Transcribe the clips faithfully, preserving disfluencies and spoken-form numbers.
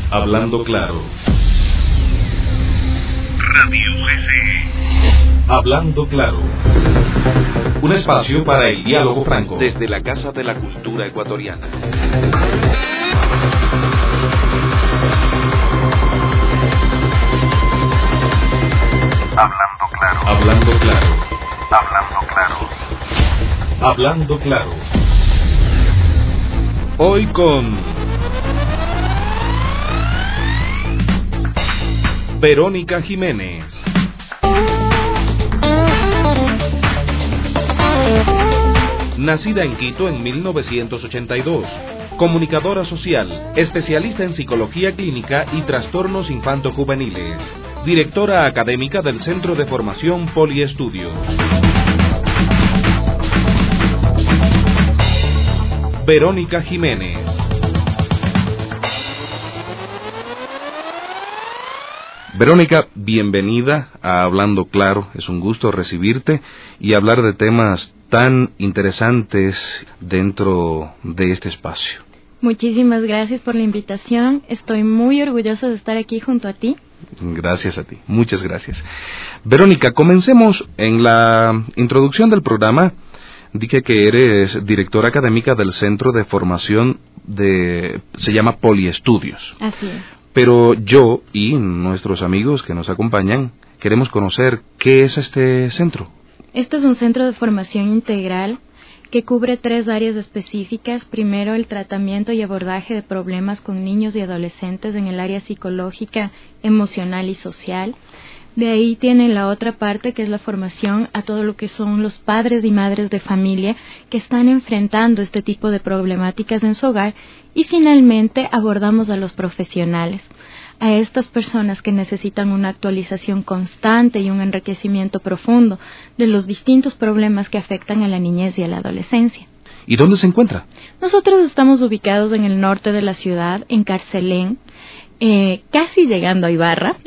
Hablando claro. Radio S. Hablando claro. Un espacio para el diálogo franco. Desde la Casa de la Cultura Ecuatoriana. Hablando claro. Hablando claro. Hablando claro. Hablando claro. Hoy con Verónica Jiménez. Nacida en Quito en mil novecientos ochenta y dos, comunicadora social, especialista en psicología clínica y trastornos infanto-juveniles, directora académica del Centro de Formación Poliestudios. Verónica Jiménez. Verónica, bienvenida a Hablando Claro. Es un gusto recibirte y hablar de temas tan interesantes dentro de este espacio. Muchísimas gracias por la invitación. Estoy muy orgullosa de estar aquí junto a ti. Gracias a ti, muchas gracias. Verónica, comencemos. En la introducción del programa dije que eres directora académica del Centro de Formación de... se llama Poliestudios. Así es. Pero yo y nuestros amigos que nos acompañan queremos conocer qué es este centro. Este es un centro de formación integral que cubre tres áreas específicas. Primero, el tratamiento y abordaje de problemas con niños y adolescentes en el área psicológica, emocional y social. De ahí tiene la otra parte, que es la formación a todo lo que son los padres y madres de familia que están enfrentando este tipo de problemáticas en su hogar. Y finalmente abordamos a los profesionales, a estas personas que necesitan una actualización constante y un enriquecimiento profundo de los distintos problemas que afectan a la niñez y a la adolescencia. ¿Y dónde se encuentra? Nosotros estamos ubicados en el norte de la ciudad, en Carcelén. Eh, casi llegando a Ibarra.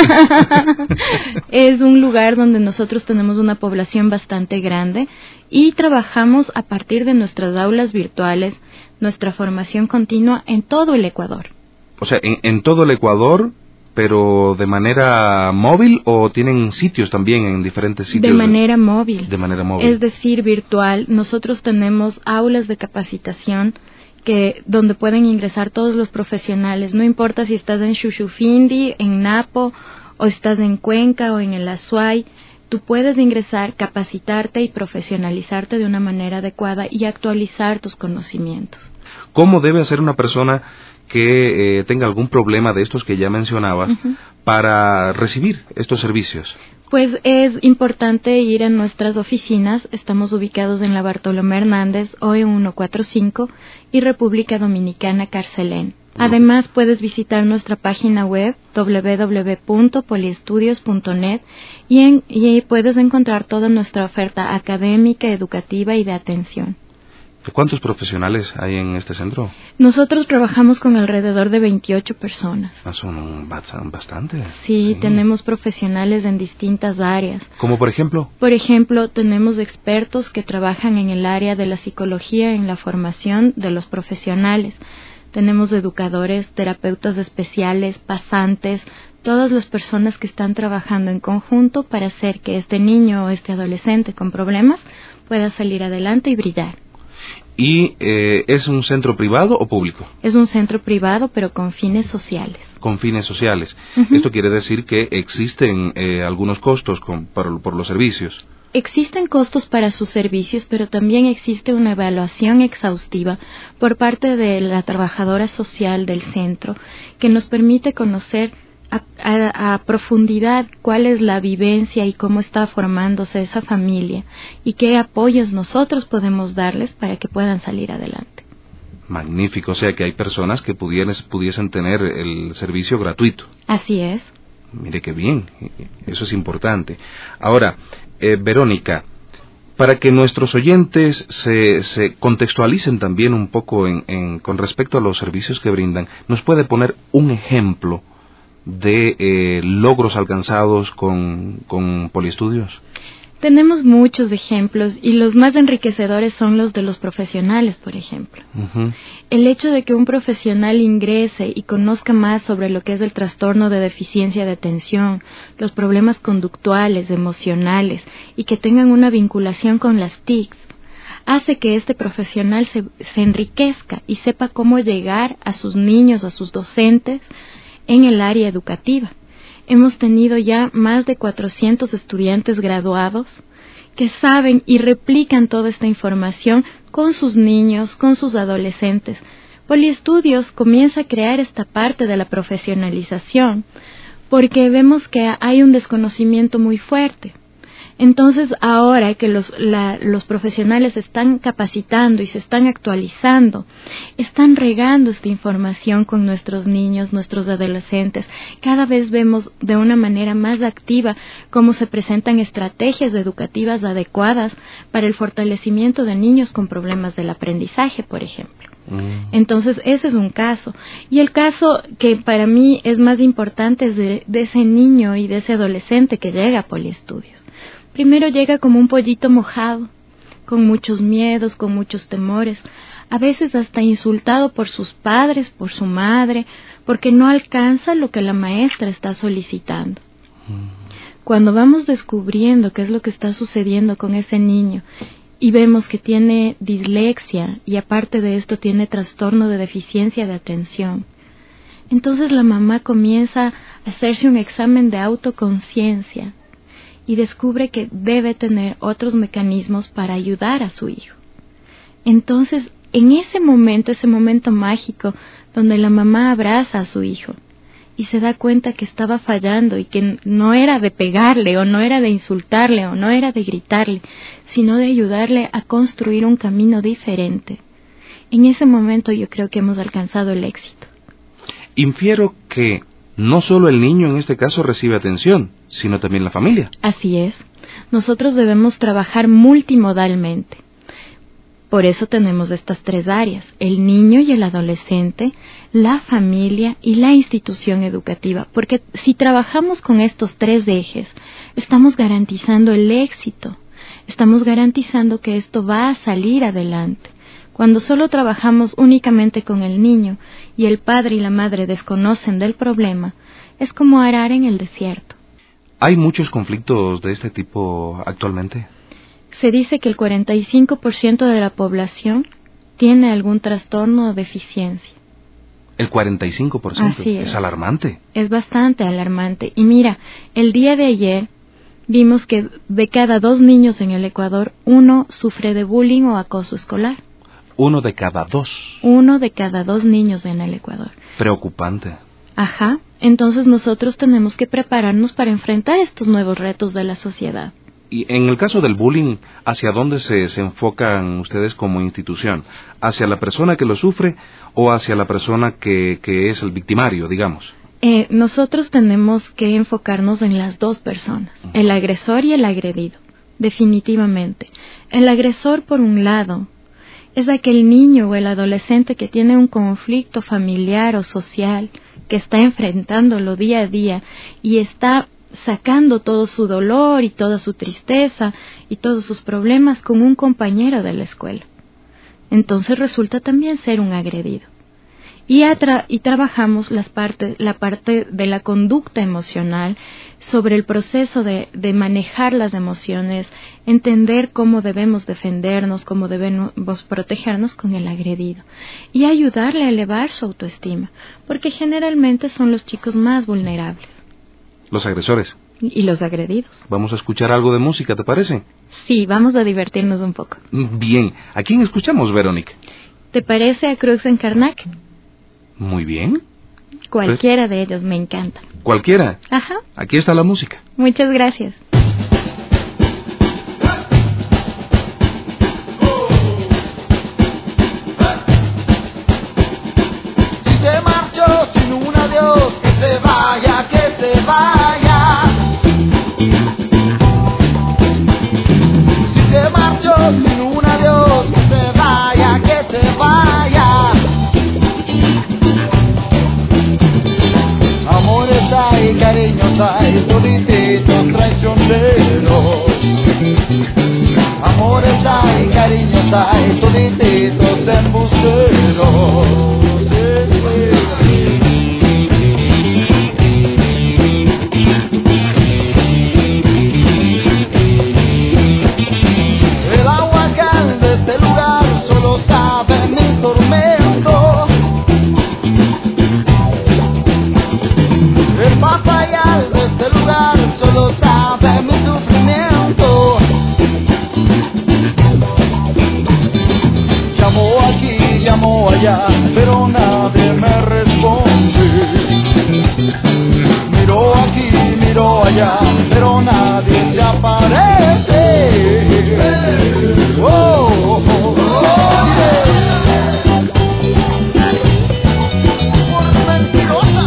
Es un lugar donde nosotros tenemos una población bastante grande y trabajamos a partir de nuestras aulas virtuales, nuestra formación continua en todo el Ecuador. O sea, en, en todo el Ecuador, pero de manera móvil, ¿o tienen sitios también en diferentes sitios? De manera móvil. De manera móvil. Es decir, virtual. Nosotros tenemos aulas de capacitación que donde pueden ingresar todos los profesionales, no importa si estás en Xuxufindi, en Napo, o estás en Cuenca o en el Azuay, tú puedes ingresar, capacitarte y profesionalizarte de una manera adecuada y actualizar tus conocimientos. ¿Cómo debe hacer una persona que eh, tenga algún problema de estos que ya mencionabas uh-huh. para recibir estos servicios? Pues es importante ir a nuestras oficinas. Estamos ubicados en la Bartolomé Hernández, O E ciento cuarenta y cinco, y República Dominicana, Carcelén. Además, puedes visitar nuestra página web doble u doble u doble u punto poliestudios punto net y, en, y puedes encontrar toda nuestra oferta académica, educativa y de atención. ¿Cuántos profesionales hay en este centro? Nosotros trabajamos con alrededor de veintiocho personas. Ah, son bastantes. Sí, sí, tenemos profesionales en distintas áreas. ¿Como por ejemplo? Por ejemplo, tenemos expertos que trabajan en el área de la psicología, en la formación de los profesionales. Tenemos educadores, terapeutas especiales, pasantes, todas las personas que están trabajando en conjunto para hacer que este niño o este adolescente con problemas pueda salir adelante y brillar. ¿Y eh, es un centro privado o público? Es un centro privado, pero con fines sociales. Con fines sociales. Uh-huh. Esto quiere decir que existen eh, algunos costos con, por, por los servicios. Existen costos para sus servicios, pero también existe una evaluación exhaustiva por parte de la trabajadora social del centro que nos permite conocer A, a, a profundidad cuál es la vivencia y cómo está formándose esa familia y qué apoyos nosotros podemos darles para que puedan salir adelante. Magnífico, o sea que hay personas que pudieran, pudiesen tener el servicio gratuito. Así es. Mire qué bien, eso es importante. Ahora, eh, Verónica, para que nuestros oyentes se, se contextualicen también un poco en, en, con respecto a los servicios que brindan, ¿nos puede poner un ejemplo de eh, logros alcanzados con, con Poliestudios? Tenemos muchos ejemplos y los más enriquecedores son los de los profesionales, por ejemplo. Uh-huh. El hecho de que un profesional ingrese y conozca más sobre lo que es el trastorno de deficiencia de atención, los problemas conductuales, emocionales y que tengan una vinculación con las T I Cs, hace que este profesional se, se enriquezca y sepa cómo llegar a sus niños, a sus docentes en el área educativa. Hemos tenido ya más de cuatrocientos estudiantes graduados que saben y replican toda esta información con sus niños, con sus adolescentes. Poliestudios comienza a crear esta parte de la profesionalización porque vemos que hay un desconocimiento muy fuerte. Entonces, ahora que los, la, los profesionales se están capacitando y se están actualizando, están regando esta información con nuestros niños, nuestros adolescentes. Cada vez vemos de una manera más activa cómo se presentan estrategias educativas adecuadas para el fortalecimiento de niños con problemas del aprendizaje, por ejemplo. Entonces, ese es un caso. Y el caso que para mí es más importante es de, de ese niño y de ese adolescente que llega a Poliestudios. Primero llega como un pollito mojado, con muchos miedos, con muchos temores, a veces hasta insultado por sus padres, por su madre, porque no alcanza lo que la maestra está solicitando. Cuando vamos descubriendo qué es lo que está sucediendo con ese niño y vemos que tiene dislexia y aparte de esto tiene trastorno de deficiencia de atención, entonces la mamá comienza a hacerse un examen de autoconciencia y descubre que debe tener otros mecanismos para ayudar a su hijo. Entonces, en ese momento, ese momento mágico, donde la mamá abraza a su hijo y se da cuenta que estaba fallando y que no era de pegarle o no era de insultarle o no era de gritarle, sino de ayudarle a construir un camino diferente. En ese momento yo creo que hemos alcanzado el éxito. Infiero que no solo el niño en este caso recibe atención, sino también la familia. Así es. Nosotros debemos trabajar multimodalmente. Por eso tenemos estas tres áreas: el niño y el adolescente, la familia y la institución educativa. Porque si trabajamos con estos tres ejes, estamos garantizando el éxito. Estamos garantizando que esto va a salir adelante. Cuando solo trabajamos únicamente con el niño y el padre y la madre desconocen del problema, es como arar en el desierto. ¿Hay muchos conflictos de este tipo actualmente? Se dice que el cuarenta y cinco por ciento de la población tiene algún trastorno o deficiencia. ¿El cuarenta y cinco por ciento? Así es. Es alarmante. Es bastante alarmante. Y mira, el día de ayer vimos que de cada dos niños en el Ecuador, uno sufre de bullying o acoso escolar. Uno de cada dos. Uno de cada dos niños en el Ecuador. Preocupante. Ajá. Entonces nosotros tenemos que prepararnos para enfrentar estos nuevos retos de la sociedad. Y en el caso del bullying, ¿hacia dónde se, se enfocan ustedes como institución? ¿Hacia la persona que lo sufre o hacia la persona que, que es el victimario, digamos? Eh, nosotros tenemos que enfocarnos en las dos personas, uh-huh. el agresor y el agredido, definitivamente. El agresor, por un lado, es aquel niño o el adolescente que tiene un conflicto familiar o social, que está enfrentándolo día a día y está sacando todo su dolor y toda su tristeza y todos sus problemas con un compañero de la escuela. Entonces resulta también ser un agredido. Y, atra- y trabajamos las parte, la parte de la conducta emocional sobre el proceso de, de manejar las emociones, entender cómo debemos defendernos, cómo debemos protegernos con el agredido y ayudarle a elevar su autoestima, porque generalmente son los chicos más vulnerables. Los agresores. Y los agredidos. Vamos a escuchar algo de música, ¿te parece? Sí, vamos a divertirnos un poco. Bien. ¿A quién escuchamos, Verónica? ¿Te parece a Cruz en Karnak? Muy bien. Cualquiera de ellos, me encanta. ¿Cualquiera? Ajá. Aquí está la música. Muchas gracias. Si se marchó sin un adiós, que se vaya, que se vaya. Si se marchó sin un adiós, que se vaya, que se vaya. Amores hay, cariños hay, todititos traicioneros. cariños hay, todititos embusteros. El agua cal de este lugar solo sabe mi tormento. El papayal de este lugar solo sabe mi sufrimiento. Llamó aquí, llamó allá, pero nadie me responde. Miró aquí, miró allá, pero nadie se aparece. Oh, oh, oh, oh, yeah. Por mentirosa.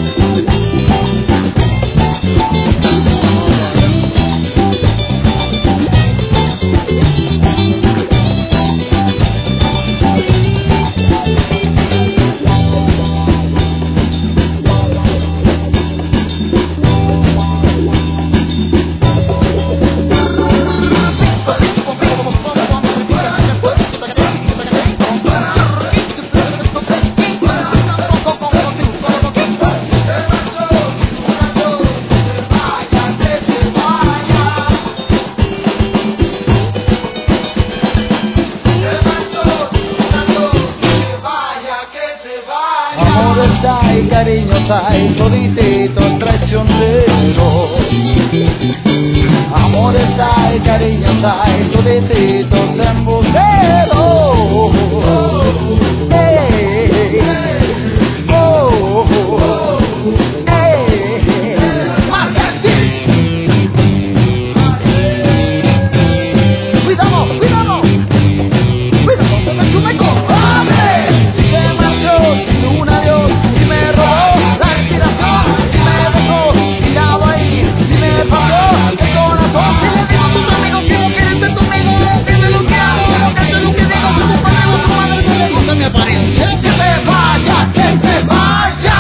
Amores hay, cariños hay, todititos traicioneros. Amores hay, cariños hay, todititos embusteros. Hey, oh, hey, cuidado, cuidado, cuidado, se me sube con hambre. Si se marchó sin un adiós y me robó la inspiración y me dejó tirado ahí y me pasó el corazón. Si le digo a tus amigos que no quieren ser tu amigo, que es lo que hago, que es lo que digo, que tu padre o tu madre no le gusta mi apariencia. Que se vaya, que se vaya.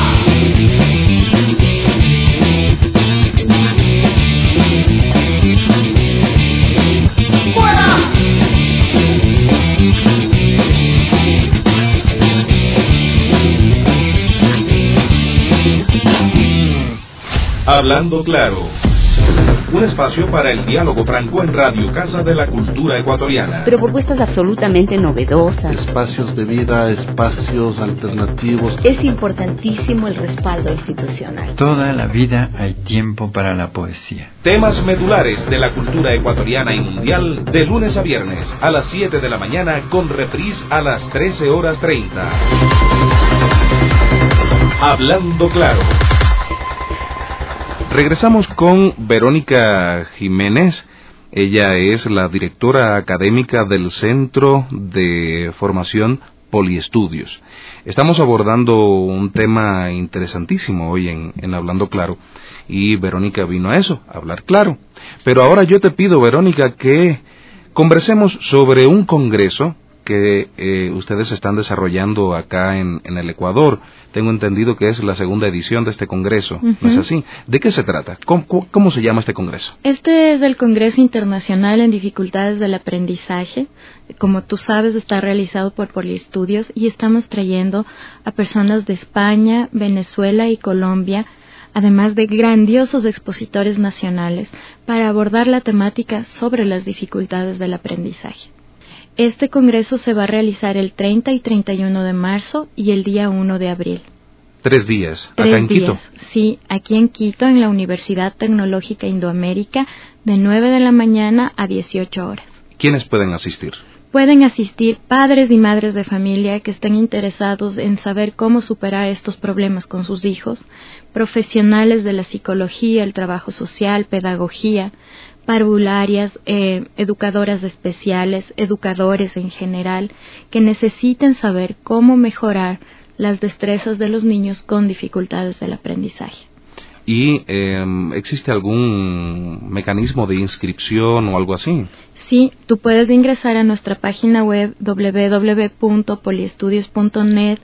¡Fuera! Hablando Claro, un espacio para el diálogo franco en Radio Casa de la Cultura Ecuatoriana. Pero propuestas absolutamente novedosas. Espacios de vida, espacios alternativos. Es importantísimo el respaldo institucional. Toda la vida hay tiempo para la poesía. Temas medulares de la cultura ecuatoriana y mundial de lunes a viernes a las siete de la mañana con reprise a las trece horas treinta. Hablando Claro. Regresamos con Verónica Jiménez. Ella es la directora académica del Centro de Formación Poliestudios. Estamos abordando un tema interesantísimo hoy en, en Hablando Claro, y Verónica vino a eso, a hablar claro. Pero ahora yo te pido, Verónica, que conversemos sobre un congreso que eh, ustedes están desarrollando acá en, en el Ecuador. Tengo entendido que es la segunda edición de este congreso, uh-huh. ¿No es así? ¿De qué se trata? ¿Cómo, ¿Cómo se llama este congreso? Este es el Congreso Internacional en Dificultades del Aprendizaje. Como tú sabes, está realizado por Poliestudios y estamos trayendo a personas de España, Venezuela y Colombia, además de grandiosos expositores nacionales, para abordar la temática sobre las dificultades del aprendizaje. Este congreso se va a realizar el treinta y treinta y uno de marzo y el día uno de abril. Tres días, Tres acá en días, Quito. Sí, aquí en Quito, en la Universidad Tecnológica Indoamérica, de nueve de la mañana a dieciocho horas. ¿Quiénes pueden asistir? Pueden asistir padres y madres de familia que estén interesados en saber cómo superar estos problemas con sus hijos, profesionales de la psicología, el trabajo social, pedagogía, parvularias, eh, educadoras especiales, educadores en general, que necesiten saber cómo mejorar las destrezas de los niños con dificultades del aprendizaje. ¿Y eh, existe algún mecanismo de inscripción o algo así? Sí, tú puedes ingresar a nuestra página web doble u doble u doble u punto poliestudios punto net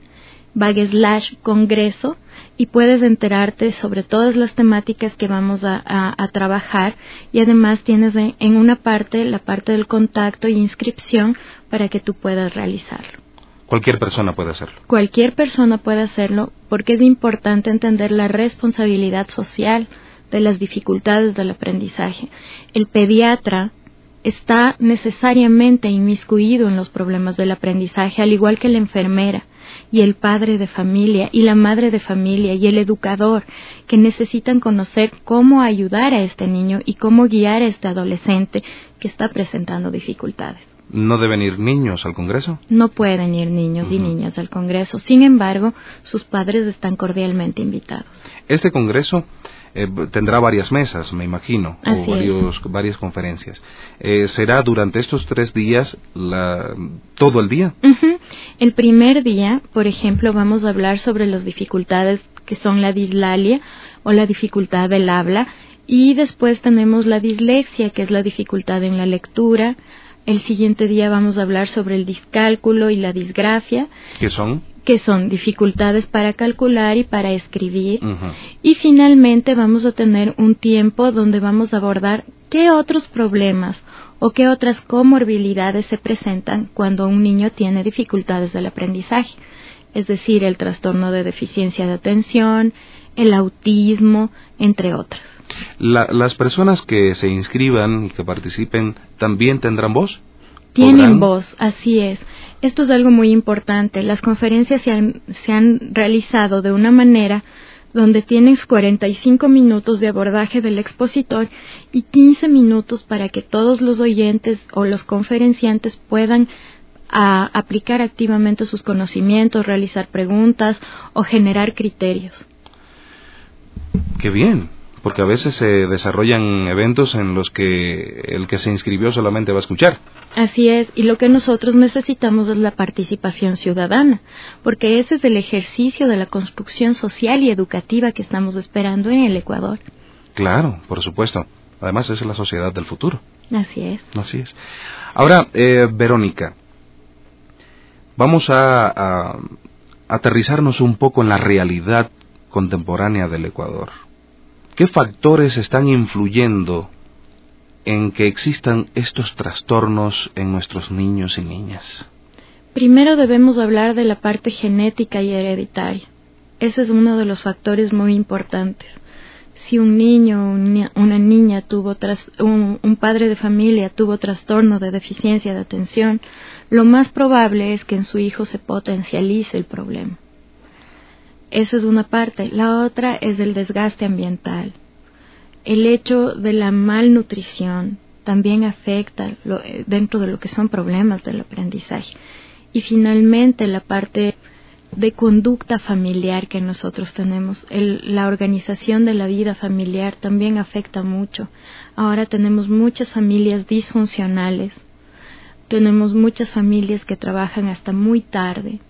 backslash congreso, y puedes enterarte sobre todas las temáticas que vamos a, a, a trabajar, y además tienes en, en una parte la parte del contacto e inscripción para que tú puedas realizarlo. Cualquier persona puede hacerlo. Cualquier persona puede hacerlo, porque es importante entender la responsabilidad social de las dificultades del aprendizaje. El pediatra está necesariamente inmiscuido en los problemas del aprendizaje, al igual que la enfermera y el padre de familia y la madre de familia y el educador, que necesitan conocer cómo ayudar a este niño y cómo guiar a este adolescente que está presentando dificultades. ¿No deben ir niños al Congreso? No pueden ir niños uh-huh. y niñas al Congreso. Sin embargo, sus padres están cordialmente invitados. Este Congreso eh, tendrá varias mesas, me imagino, Así o varios, varias conferencias. Eh, ¿Será durante estos tres días la, todo el día? Uh-huh. El primer día, por ejemplo, vamos a hablar sobre las dificultades que son la dislalia o la dificultad del habla, y después tenemos la dislexia, que es la dificultad en la lectura. El siguiente día vamos a hablar sobre el discálculo y la disgrafia. ¿Qué son? Que son dificultades para calcular y para escribir. Uh-huh. Y finalmente vamos a tener un tiempo donde vamos a abordar qué otros problemas o qué otras comorbilidades se presentan cuando un niño tiene dificultades del aprendizaje. Es decir, el trastorno de deficiencia de atención, el autismo, entre otras. La, ¿Las personas que se inscriban y que participen también tendrán voz? Tienen ¿Podrán? voz, así es. Esto es algo muy importante. Las conferencias se han, se han realizado de una manera donde tienes cuarenta y cinco minutos de abordaje del expositor y quince minutos para que todos los oyentes o los conferenciantes puedan a, aplicar activamente sus conocimientos, realizar preguntas o generar criterios. ¡Qué bien! Porque a veces se desarrollan eventos en los que el que se inscribió solamente va a escuchar. Así es, y lo que nosotros necesitamos es la participación ciudadana, porque ese es el ejercicio de la construcción social y educativa que estamos esperando en el Ecuador. Claro, por supuesto. Además, esa es la sociedad del futuro. Así es. Así es. Ahora, eh, Verónica, vamos a, a aterrizarnos un poco en la realidad contemporánea del Ecuador. ¿Qué factores están influyendo en que existan estos trastornos en nuestros niños y niñas? Primero debemos hablar de la parte genética y hereditaria. Ese es uno de los factores muy importantes. Si un niño o una niña tuvo tras, un, un padre de familia tuvo trastorno de deficiencia de atención, lo más probable es que en su hijo se potencialice el problema. Esa es una parte. La otra es el desgaste ambiental. El hecho de la malnutrición también afecta lo, dentro de lo que son problemas del aprendizaje. Y finalmente la parte de conducta familiar que nosotros tenemos. El, la organización de la vida familiar también afecta mucho. Ahora tenemos muchas familias disfuncionales. Tenemos muchas familias que trabajan hasta muy tarde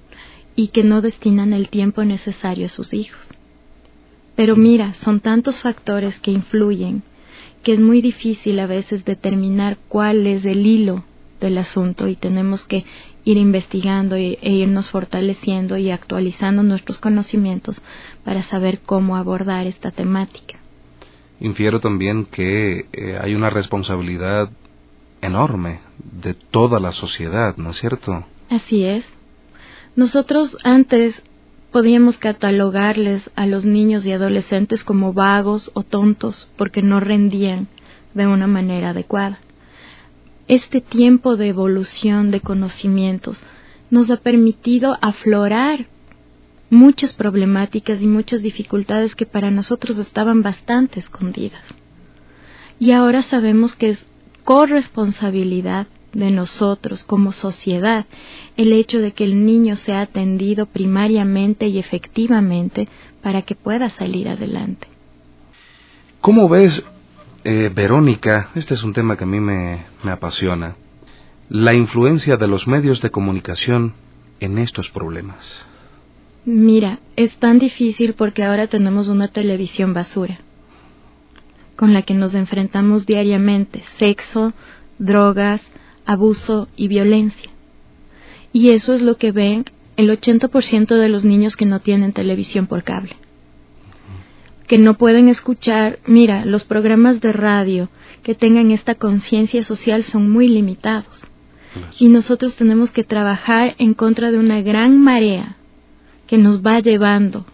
y que no destinan el tiempo necesario a sus hijos. Pero mira, son tantos factores que influyen que es muy difícil a veces determinar cuál es el hilo del asunto, y tenemos que ir investigando e irnos fortaleciendo y actualizando nuestros conocimientos para saber cómo abordar esta temática. Infiero también que eh, hay una responsabilidad enorme de toda la sociedad, ¿no es cierto? Así es. Nosotros antes podíamos catalogarles a los niños y adolescentes como vagos o tontos porque no rendían de una manera adecuada. Este tiempo de evolución de conocimientos nos ha permitido aflorar muchas problemáticas y muchas dificultades que para nosotros estaban bastante escondidas. Y ahora sabemos que es corresponsabilidad de nosotros como sociedad el hecho de que el niño sea atendido primariamente y efectivamente para que pueda salir adelante. ¿Cómo ves, eh, Verónica, este es un tema que a mí me, me apasiona, la influencia de los medios de comunicación en estos problemas? Mira, es tan difícil porque ahora tenemos una televisión basura con la que nos enfrentamos diariamente: sexo, drogas, abuso y violencia. Y eso es lo que ven el ochenta por ciento de los niños que no tienen televisión por cable, que no pueden escuchar, mira, los programas de radio que tengan esta conciencia social son muy limitados. Y nosotros tenemos que trabajar en contra de una gran marea que nos va llevando,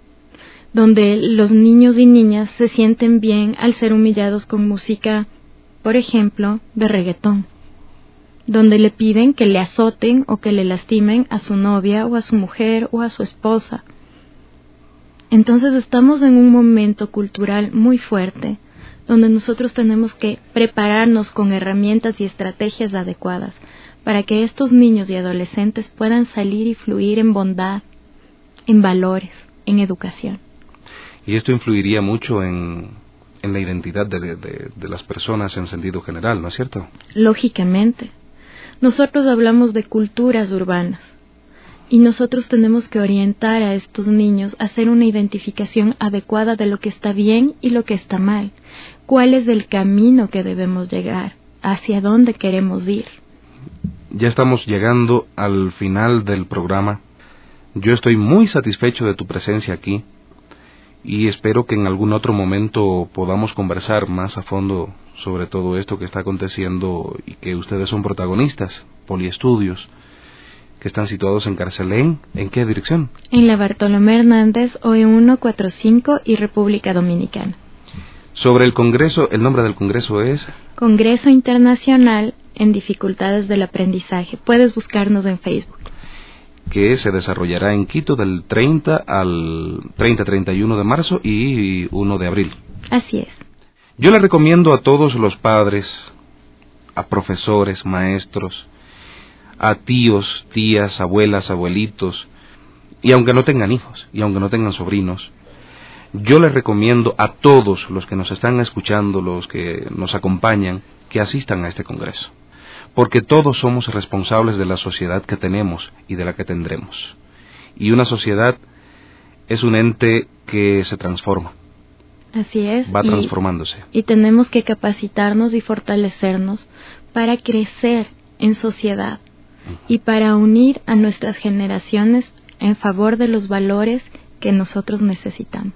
donde los niños y niñas se sienten bien al ser humillados con música, por ejemplo, de reggaetón, donde le piden que le azoten o que le lastimen a su novia o a su mujer o a su esposa. Entonces estamos en un momento cultural muy fuerte, donde nosotros tenemos que prepararnos con herramientas y estrategias adecuadas para que estos niños y adolescentes puedan salir y fluir en bondad, en valores, en educación. Y esto influiría mucho en, en la identidad de, de, de las personas en sentido general, ¿no es cierto? Lógicamente. Nosotros hablamos de culturas urbanas y nosotros tenemos que orientar a estos niños a hacer una identificación adecuada de lo que está bien y lo que está mal. ¿Cuál es el camino que debemos llegar? ¿Hacia dónde queremos ir? Ya estamos llegando al final del programa. Yo estoy muy satisfecho de tu presencia aquí y espero que en algún otro momento podamos conversar más a fondo sobre todo esto que está aconteciendo y que ustedes son protagonistas, Poliestudios, que están situados en Carcelén. ¿En qué dirección? En la Bartolomé Hernández, O E ciento cuarenta y cinco y República Dominicana. Sobre el Congreso, el nombre del Congreso es... Congreso Internacional en Dificultades del Aprendizaje. Puedes buscarnos en Facebook. Que se desarrollará en Quito del treinta al treinta a treinta y uno de marzo y uno de abril. Así es. Yo le recomiendo a todos los padres, a profesores, maestros, a tíos, tías, abuelas, abuelitos, y aunque no tengan hijos, y aunque no tengan sobrinos, yo les recomiendo a todos los que nos están escuchando, los que nos acompañan, que asistan a este congreso, porque todos somos responsables de la sociedad que tenemos y de la que tendremos. Y una sociedad es un ente que se transforma. Así es. Va transformándose. Y, y tenemos que capacitarnos y fortalecernos para crecer en sociedad y para unir a nuestras generaciones en favor de los valores que nosotros necesitamos.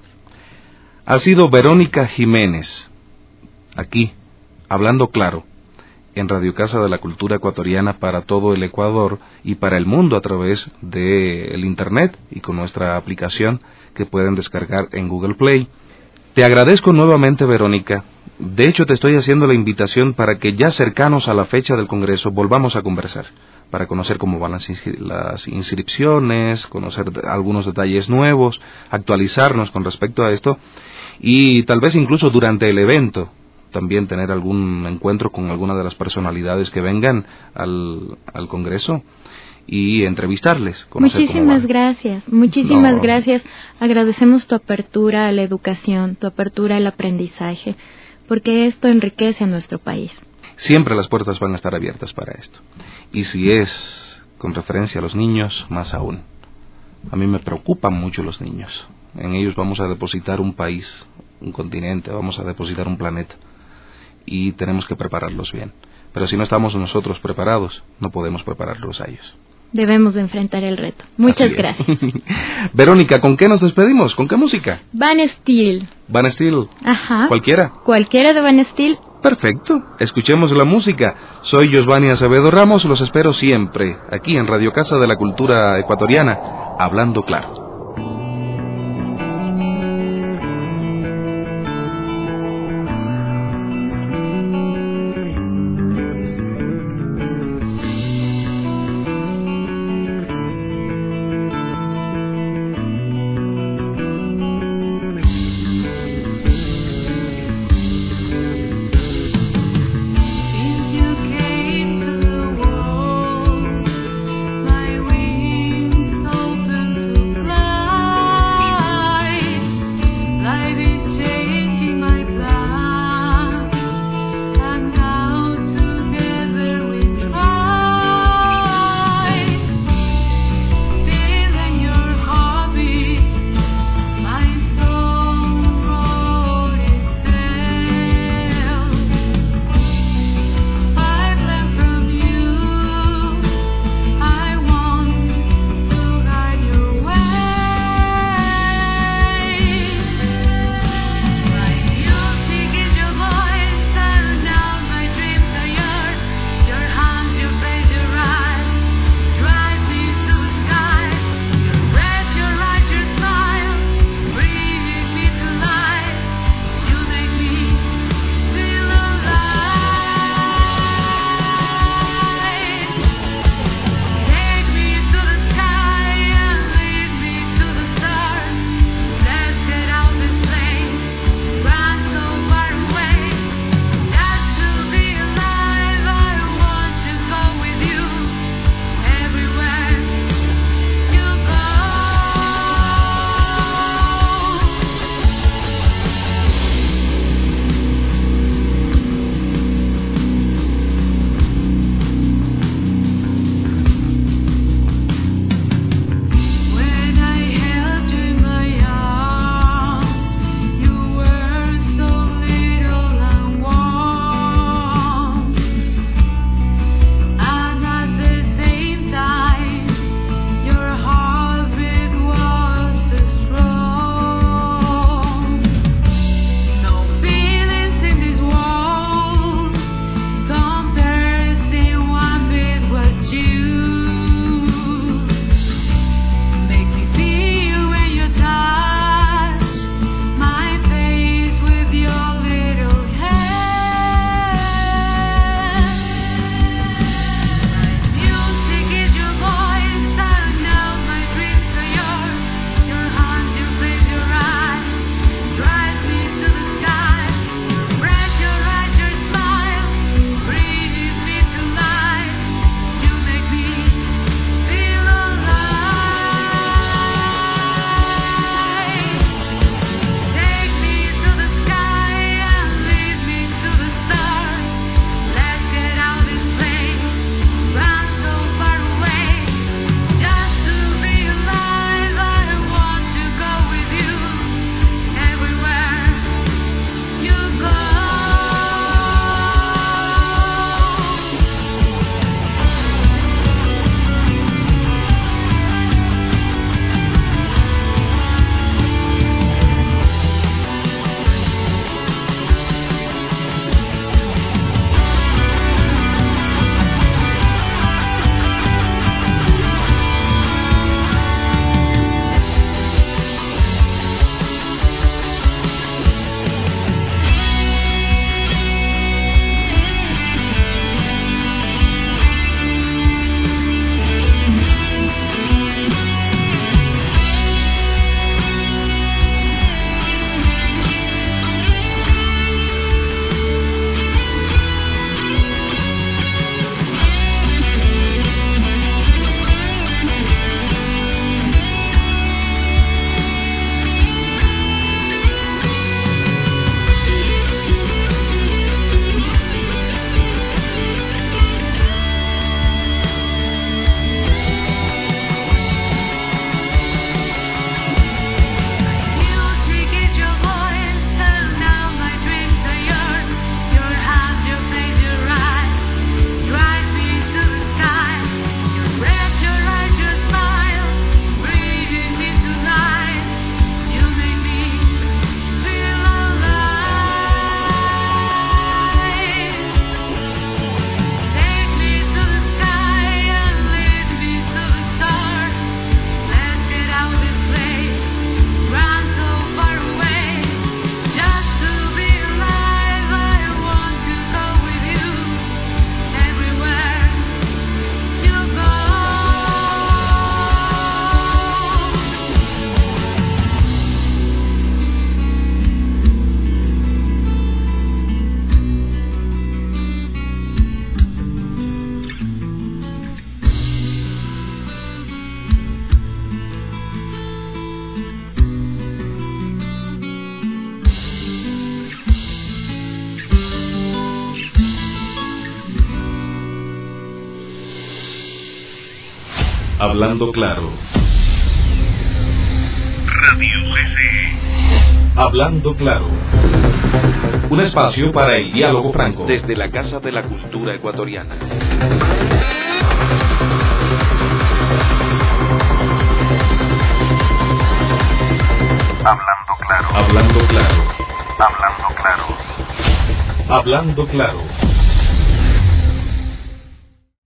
Ha sido Verónica Jiménez, aquí, hablando claro, en Radio Casa de la Cultura Ecuatoriana para todo el Ecuador y para el mundo a través del Internet y con nuestra aplicación que pueden descargar en Google Play. Te agradezco nuevamente, Verónica. De hecho, te estoy haciendo la invitación para que ya cercanos a la fecha del Congreso volvamos a conversar, para conocer cómo van las, inscri- las inscripciones, conocer algunos detalles nuevos, actualizarnos con respecto a esto y tal vez incluso durante el evento también tener algún encuentro con alguna de las personalidades que vengan al, al Congreso y entrevistarles. Muchísimas gracias, muchísimas no. gracias. Agradecemos tu apertura a la educación, tu apertura al aprendizaje, porque esto enriquece a nuestro país. Siempre las puertas van a estar abiertas para esto. Y si es con referencia a los niños, más aún. A mí me preocupan mucho los niños. En ellos vamos a depositar un país, un continente, vamos a depositar un planeta. Y tenemos que prepararlos bien. Pero si no estamos nosotros preparados, no podemos prepararlos a ellos. Debemos de enfrentar el reto. Muchas gracias. Verónica, ¿con qué nos despedimos? ¿Con qué música? Van Steel. Van Steel. Ajá. ¿Cualquiera? Cualquiera de Van Steel. Perfecto. Escuchemos la música. Soy Josvani Acevedo Ramos. Los espero siempre aquí en Radio Casa de la Cultura Ecuatoriana, hablando claro. Fly Hablando claro. Radio G C. Hablando claro. Un espacio para el diálogo franco desde la Casa de la Cultura Ecuatoriana. Hablando claro. Hablando claro. Hablando claro. Hablando claro.